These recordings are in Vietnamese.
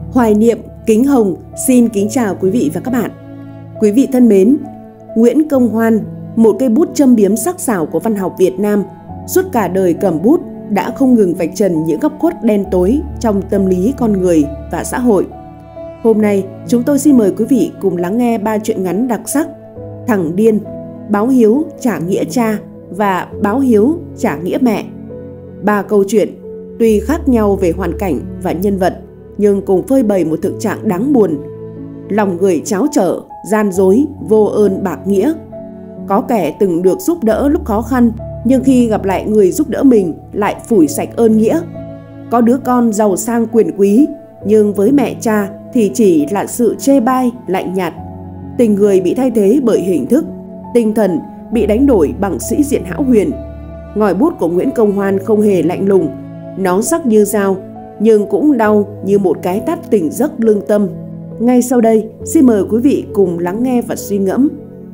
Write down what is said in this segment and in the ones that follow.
Hoài niệm Kính Hồng xin kính chào quý vị và các bạn. Quý vị thân mến, Nguyễn Công Hoan, một cây bút châm biếm sắc sảo của văn học Việt Nam, suốt cả đời cầm bút đã không ngừng vạch trần những góc khuất đen tối trong tâm lý con người và xã hội. Hôm nay, chúng tôi xin mời quý vị cùng lắng nghe 3 truyện ngắn đặc sắc: Thằng Điên, Báo Hiếu trả nghĩa cha và Báo Hiếu trả nghĩa mẹ. 3 câu chuyện tuy khác nhau về hoàn cảnh và nhân vật, nhưng cùng phơi bày một thực trạng đáng buồn. Lòng người tráo trở, gian dối, vô ơn bạc nghĩa. Có kẻ từng được giúp đỡ lúc khó khăn, nhưng khi gặp lại người giúp đỡ mình lại phủi sạch ơn nghĩa. Có đứa con giàu sang quyền quý, nhưng với mẹ cha thì chỉ là sự chê bai, lạnh nhạt. Tình người bị thay thế bởi hình thức, tinh thần bị đánh đổi bằng sĩ diện hão huyền. Ngòi bút của Nguyễn Công Hoan không hề lạnh lùng, nó sắc như dao, nhưng cũng đau như một cái tát tỉnh giấc lương tâm. Ngay sau đây, xin mời quý vị cùng lắng nghe và suy ngẫm.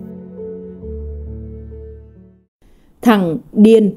Thằng Điên.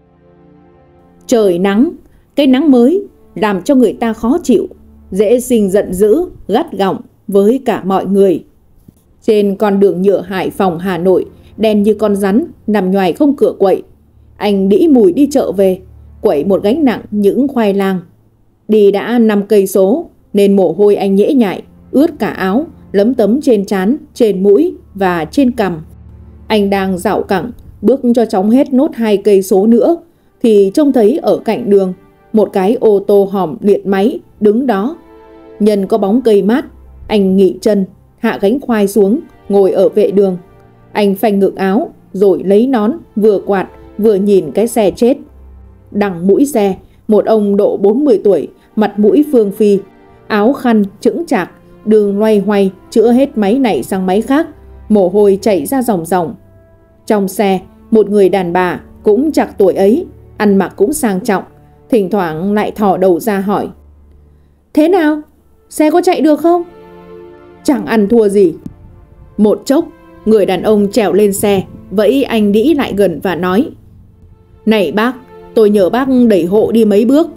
Trời nắng, cái nắng mới làm cho người ta khó chịu, dễ sinh giận dữ, gắt gỏng với cả mọi người. Trên con đường nhựa Hải Phòng, Hà Nội, đen như con rắn, nằm nhoài không cửa quậy. Anh đĩ mùi đi chợ về, quẩy một gánh nặng những khoai lang. Đi đã 5 cây số nên mồ hôi anh nhễ nhại, ướt cả áo, lấm tấm trên trán, trên mũi và trên cằm. Anh đang dạo cẳng, bước cho chóng hết nốt 2 cây số nữa thì trông thấy ở cạnh đường một cái ô tô hòm liệt máy đứng đó. Nhân có bóng cây mát, anh nghỉ chân, hạ gánh khoai xuống, ngồi ở vệ đường. Anh phanh ngực áo rồi lấy nón, vừa quạt vừa nhìn cái xe chết. Đằng mũi xe, một ông độ 40 tuổi, mặt mũi phương phi, áo khăn chững chạc, đường loay hoay chữa hết máy này sang máy khác, mồ hôi chảy ra ròng ròng. Trong xe, một người đàn bà cũng chạc tuổi ấy, ăn mặc cũng sang trọng, thỉnh thoảng lại thò đầu ra hỏi: "Thế nào? Xe có chạy được không?" Chẳng ăn thua gì. Một chốc, người đàn ông trèo lên xe, vẫy anh đĩ lại gần và nói: "Này bác, tôi nhờ bác đẩy hộ đi mấy bước."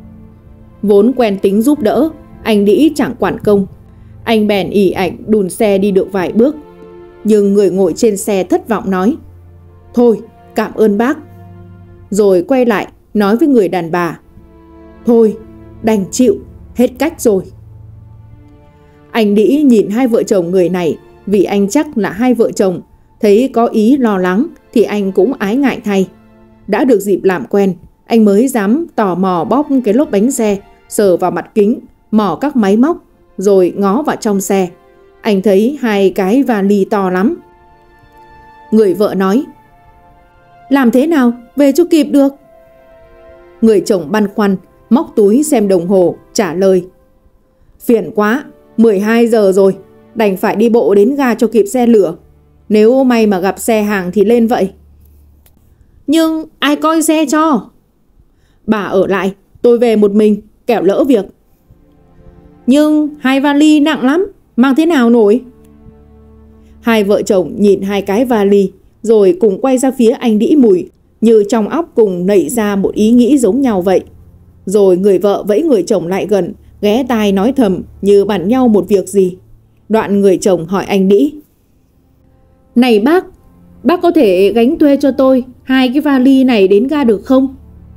Vốn quen tính giúp đỡ, anh đĩ chẳng quản công. Anh bèn ì ạch đùn xe đi được vài bước. Nhưng người ngồi trên xe thất vọng nói: "Thôi, cảm ơn bác." Rồi quay lại nói với người đàn bà: "Thôi, đành chịu, hết cách rồi." Anh đĩ nhìn hai vợ chồng người này, vì anh chắc là hai vợ chồng, thấy có ý lo lắng thì anh cũng ái ngại thay. Đã được dịp làm quen, anh mới dám tò mò bóp cái lốp bánh xe, sờ vào mặt kính, mò các máy móc, rồi ngó vào trong xe. Anh thấy 2 cái vali to lắm. Người vợ nói: "Làm thế nào về cho kịp được?" Người chồng băn khoăn, móc túi xem đồng hồ, trả lời: "Phiền quá, 12 giờ rồi, đành phải đi bộ đến ga cho kịp xe lửa. Nếu may mà gặp xe hàng thì lên vậy." "Nhưng ai coi xe cho?" "Bà ở lại, tôi về một mình, kẻo lỡ việc." "Nhưng 2 vali nặng lắm, mang thế nào nổi?" Hai vợ chồng nhìn 2 cái vali, rồi cùng quay ra phía anh đĩ mùi, như trong óc cùng nảy ra một ý nghĩ giống nhau vậy. Rồi người vợ vẫy người chồng lại gần, ghé tai nói thầm như bàn nhau một việc gì. Đoạn người chồng hỏi anh đĩ: "Này bác có thể gánh thuê cho tôi 2 cái vali này đến ga được không?"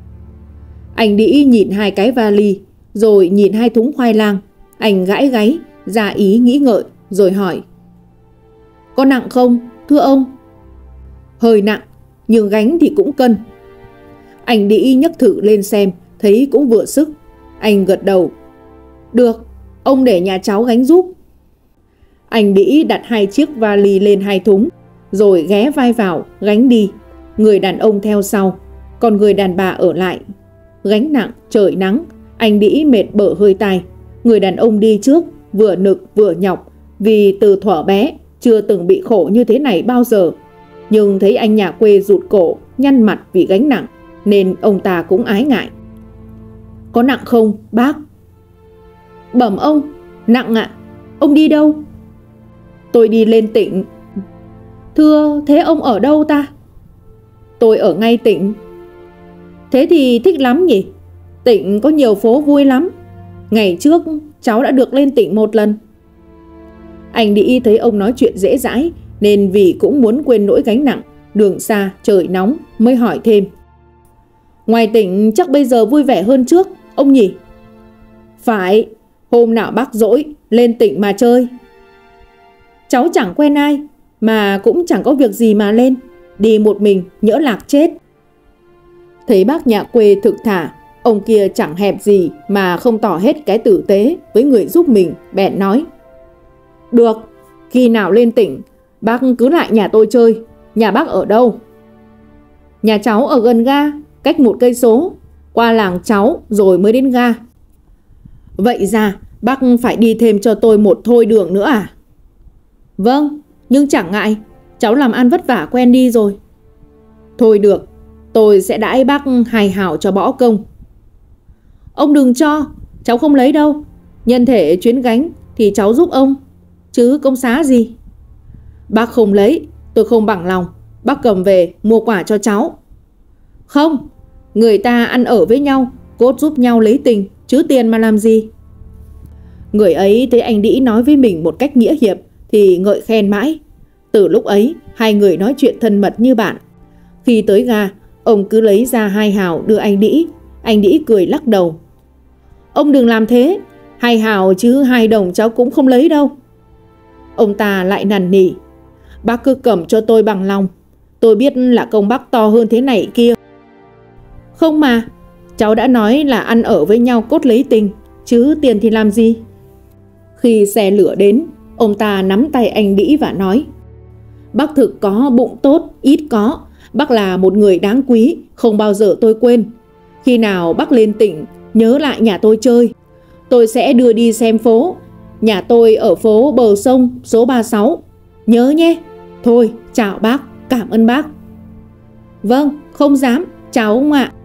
Anh đĩ nhìn 2 cái vali, rồi nhìn 2 thúng khoai lang. Anh gãi gáy, ra ý nghĩ ngợi, rồi hỏi: "Có nặng không, thưa ông?" "Hơi nặng, nhưng gánh thì cũng cân." Anh đĩ nhấc thử lên xem, thấy cũng vừa sức. Anh gật đầu: "Được, ông để nhà cháu gánh giúp." Anh đĩ đặt 2 chiếc vali lên 2 thúng, rồi ghé vai vào, gánh đi. Người đàn ông theo sau, còn người đàn bà ở lại. Gánh nặng, trời nắng, anh đĩ mệt bở hơi tai. Người đàn ông đi trước, vừa nực vừa nhọc, vì từ thuở bé chưa từng bị khổ như thế này bao giờ. Nhưng thấy anh nhà quê rụt cổ, nhăn mặt vì gánh nặng, nên ông ta cũng ái ngại. "Có nặng không, bác?" "Bẩm ông, nặng ạ. Ông đi đâu?" "Tôi đi lên tỉnh." "Thưa, thế ông ở đâu ta?" "Tôi ở ngay tỉnh." "Thế thì thích lắm nhỉ? Tỉnh có nhiều phố vui lắm." Ngày trước cháu đã được lên tỉnh một lần. Anh Đĩ thấy ông nói chuyện dễ dãi nên vì cũng muốn quên nỗi gánh nặng đường xa trời nóng mới hỏi thêm. Ngoài tỉnh chắc bây giờ vui vẻ hơn trước ông nhỉ? Phải, hôm nào bác rỗi lên tỉnh mà chơi. Cháu chẳng quen ai mà cũng chẳng có việc gì mà lên, đi một mình nhỡ lạc chết. Thấy bác nhà quê thực thà, ông kia chẳng hẹp gì mà không tỏ hết cái tử tế với người giúp mình, bèn nói. Được, khi nào lên tỉnh bác cứ lại nhà tôi chơi. Nhà bác ở đâu? Nhà cháu ở gần ga, cách 1 cây số, qua làng cháu rồi mới đến ga. Vậy ra bác phải đi thêm cho tôi 1 thôi đường nữa à? Vâng, nhưng chẳng ngại, cháu làm ăn vất vả quen đi rồi. Thôi được, tôi sẽ đãi bác hài hảo cho bỏ công. Ông đừng cho, cháu không lấy đâu. Nhân thể chuyến gánh thì cháu giúp ông, chứ công xá gì. Bác không lấy, tôi không bằng lòng. Bác cầm về mua quả cho cháu. Không, người ta ăn ở với nhau, cốt giúp nhau lấy tình, chứ tiền mà làm gì. Người ấy thấy anh Đĩ nói với mình một cách nghĩa hiệp thì ngợi khen mãi. Từ lúc ấy, hai người nói chuyện thân mật như bạn. Khi tới ga, ông cứ lấy ra 2 hào đưa anh Đĩ. Anh Đĩ cười lắc đầu. Ông đừng làm thế, 2 hào chứ 2 đồng cháu cũng không lấy đâu. Ông ta lại năn nỉ. Bác cứ cầm cho tôi bằng lòng. Tôi biết là công bác to hơn thế này kia. Không mà, cháu đã nói là ăn ở với nhau cốt lấy tình, chứ tiền thì làm gì. Khi xe lửa đến, ông ta nắm tay anh Đĩ và nói. Bác thực có bụng tốt, ít có. Bác là một người đáng quý, không bao giờ tôi quên. Khi nào bác lên tỉnh, nhớ lại nhà tôi chơi. Tôi sẽ đưa đi xem phố. Nhà tôi ở phố bờ sông số 36. Nhớ nhé. Thôi, chào bác, cảm ơn bác. Vâng, không dám, chào ông ạ.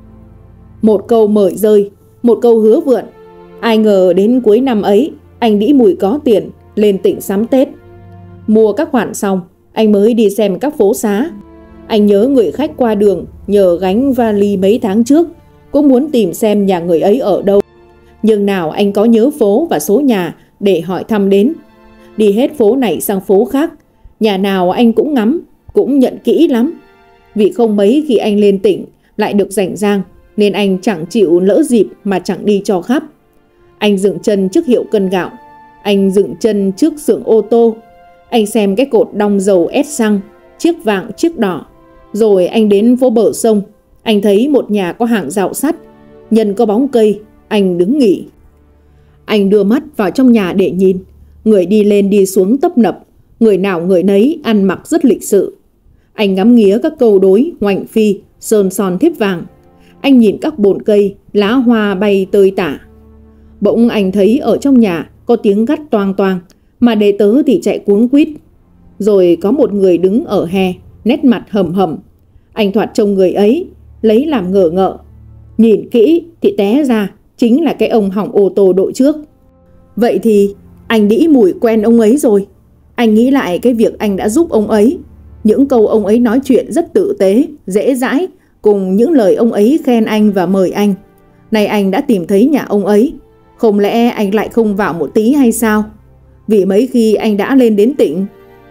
Một câu mời rơi, một câu hứa vượn. Ai ngờ đến cuối năm ấy, anh Đĩ Mùi có tiền, lên tỉnh sắm Tết. Mua các khoản xong, anh mới đi xem các phố xá. Anh nhớ người khách qua đường nhờ gánh vali mấy tháng trước, cũng muốn tìm xem nhà người ấy ở đâu. Nhưng nào anh có nhớ phố và số nhà để hỏi thăm đến. Đi hết phố này sang phố khác, nhà nào anh cũng ngắm, cũng nhận kỹ lắm. Vì không mấy khi anh lên tỉnh lại được rảnh rang, nên anh chẳng chịu lỡ dịp mà chẳng đi cho khắp. Anh dừng chân trước hiệu cân gạo. Anh dừng chân trước xưởng ô tô. Anh xem cái cột đong dầu ép xăng, chiếc vàng chiếc đỏ. Rồi anh đến phố bờ sông. Anh thấy một nhà có hàng rào sắt, nhân có bóng cây. Anh đứng nghỉ. Anh đưa mắt vào trong nhà để nhìn. Người đi lên đi xuống tấp nập, người nào người nấy ăn mặc rất lịch sự. Anh ngắm nghía các câu đối, hoành phi, sơn son thiếp vàng. Anh nhìn các bồn cây, lá hoa bay tơi tả. Bỗng anh thấy ở trong nhà có tiếng gắt toang toang, mà đệ tớ thì chạy cuống quýt. Rồi có một người đứng ở hè, nét mặt hầm hầm. Anh thoạt trông người ấy, lấy làm ngờ ngợ. Nhìn kỹ thì té ra chính là cái ông hỏng ô tô đội trước. Vậy thì anh Đĩ Mùi quen ông ấy rồi. Anh nghĩ lại cái việc anh đã giúp ông ấy. Những câu ông ấy nói chuyện rất tử tế, dễ dãi, cùng những lời ông ấy khen anh và mời anh. Nay anh đã tìm thấy nhà ông ấy. Không lẽ anh lại không vào một tí hay sao? Vì mấy khi anh đã lên đến tỉnh.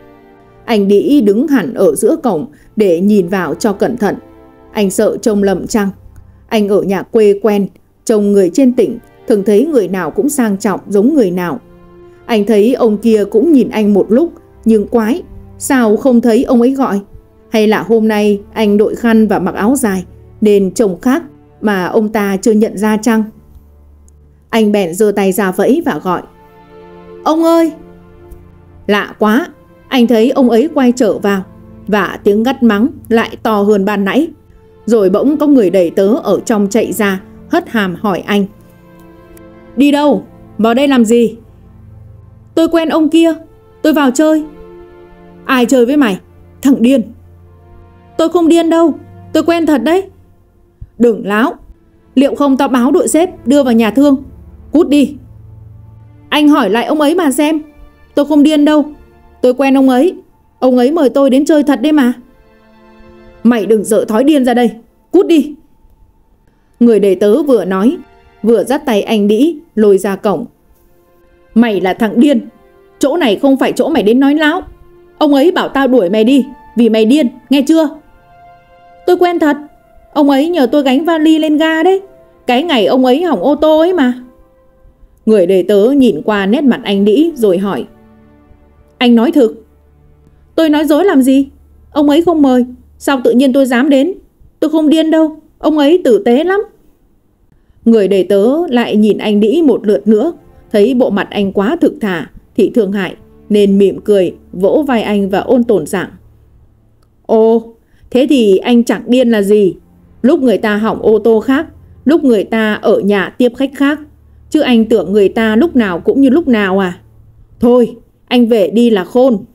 Anh Đĩ đứng hẳn ở giữa cổng để nhìn vào cho cẩn thận. Anh sợ trông lầm chăng? Anh ở nhà quê quen, trông người trên tỉnh thường thấy người nào cũng sang trọng giống người nào. Anh thấy ông kia cũng nhìn anh một lúc, nhưng quái, sao không thấy ông ấy gọi? Hay là hôm nay anh đội khăn và mặc áo dài nên trông khác mà ông ta chưa nhận ra chăng? Anh bèn giơ tay ra vẫy và gọi. Ông ơi! Lạ quá, anh thấy ông ấy quay trở vào, và tiếng gắt mắng lại to hơn ban nãy. Rồi bỗng có người đầy tớ ở trong chạy ra, hất hàm hỏi anh. Đi đâu? Vào đây làm gì? Tôi quen ông kia, tôi vào chơi. Ai chơi với mày? Thằng điên! Tôi không điên đâu, tôi quen thật đấy. Đừng láo, liệu không tao báo đội sếp đưa vào nhà thương. Cút đi! Anh hỏi lại ông ấy mà xem. Tôi không điên đâu, tôi quen ông ấy mời tôi đến chơi thật đấy mà. Mày đừng dở thói điên ra đây, cút đi! Người đầy tớ vừa nói, vừa dắt tay anh Đĩ lôi ra cổng. Mày là thằng điên, chỗ này không phải chỗ mày đến nói láo. Ông ấy bảo tao đuổi mày đi vì mày điên, nghe chưa? Tôi quen thật, ông ấy nhờ tôi gánh vali lên ga đấy, cái ngày ông ấy hỏng ô tô ấy mà. Người đầy tớ nhìn qua nét mặt anh Đĩ rồi hỏi. Anh nói thực. Tôi nói dối làm gì? Ông ấy không mời, sao tự nhiên tôi dám đến? Tôi không điên đâu, ông ấy tử tế lắm. Người đầy tớ lại nhìn anh Đĩ một lượt nữa, thấy bộ mặt anh quá thực thà, thị thương hại, nên mỉm cười, vỗ vai anh và ôn tồn giảng. Ồ, thế thì anh chẳng điên là gì? Lúc người ta hỏng ô tô khác, lúc người ta ở nhà tiếp khách khác, chứ anh tưởng người ta lúc nào cũng như lúc nào à? Thôi, anh về đi là khôn.